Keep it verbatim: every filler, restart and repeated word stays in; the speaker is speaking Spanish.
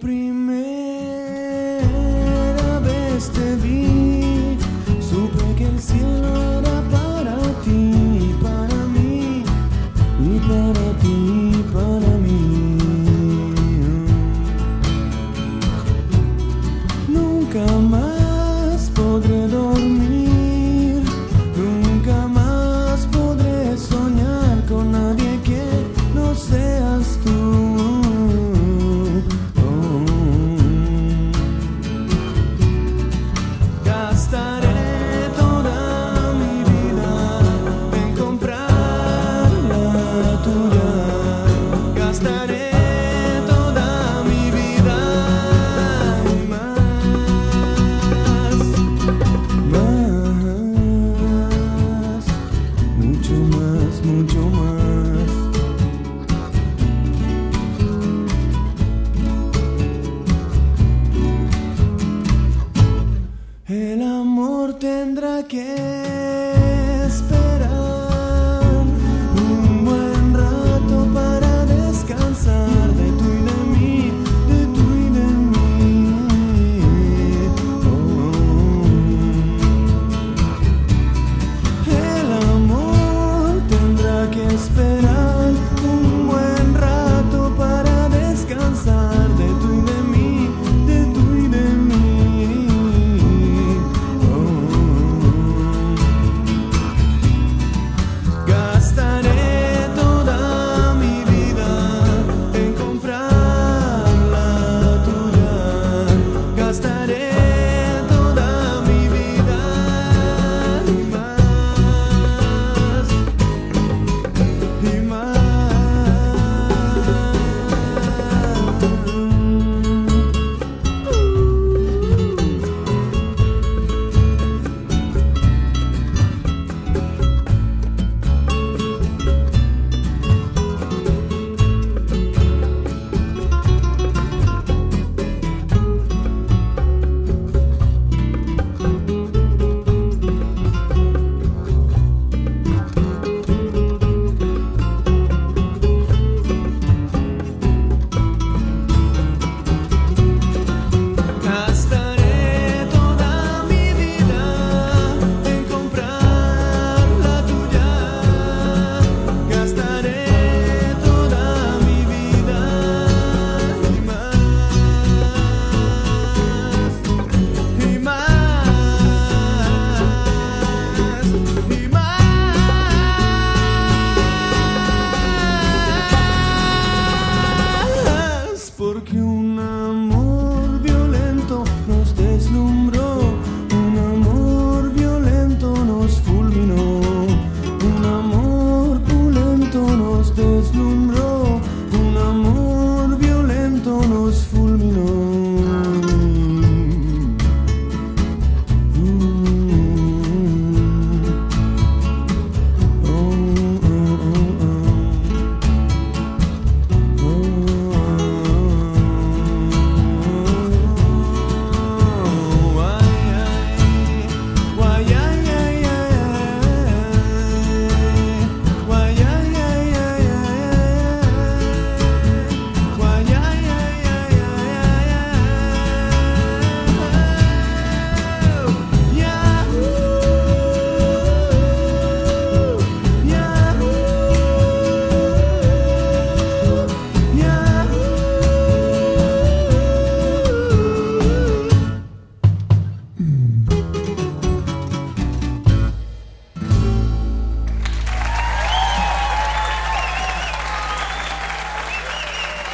primera vez te vi, supe que el cielo era para ti, para mí, y para ti, para mí. Nunca más podré dormir, nunca más podré soñar con nadie que no seas tú. Oh. Gastaré toda mi vida en comprar la tuya. Gastaré toda mi vida y más, más, mucho más, mucho más. El amor tendrá que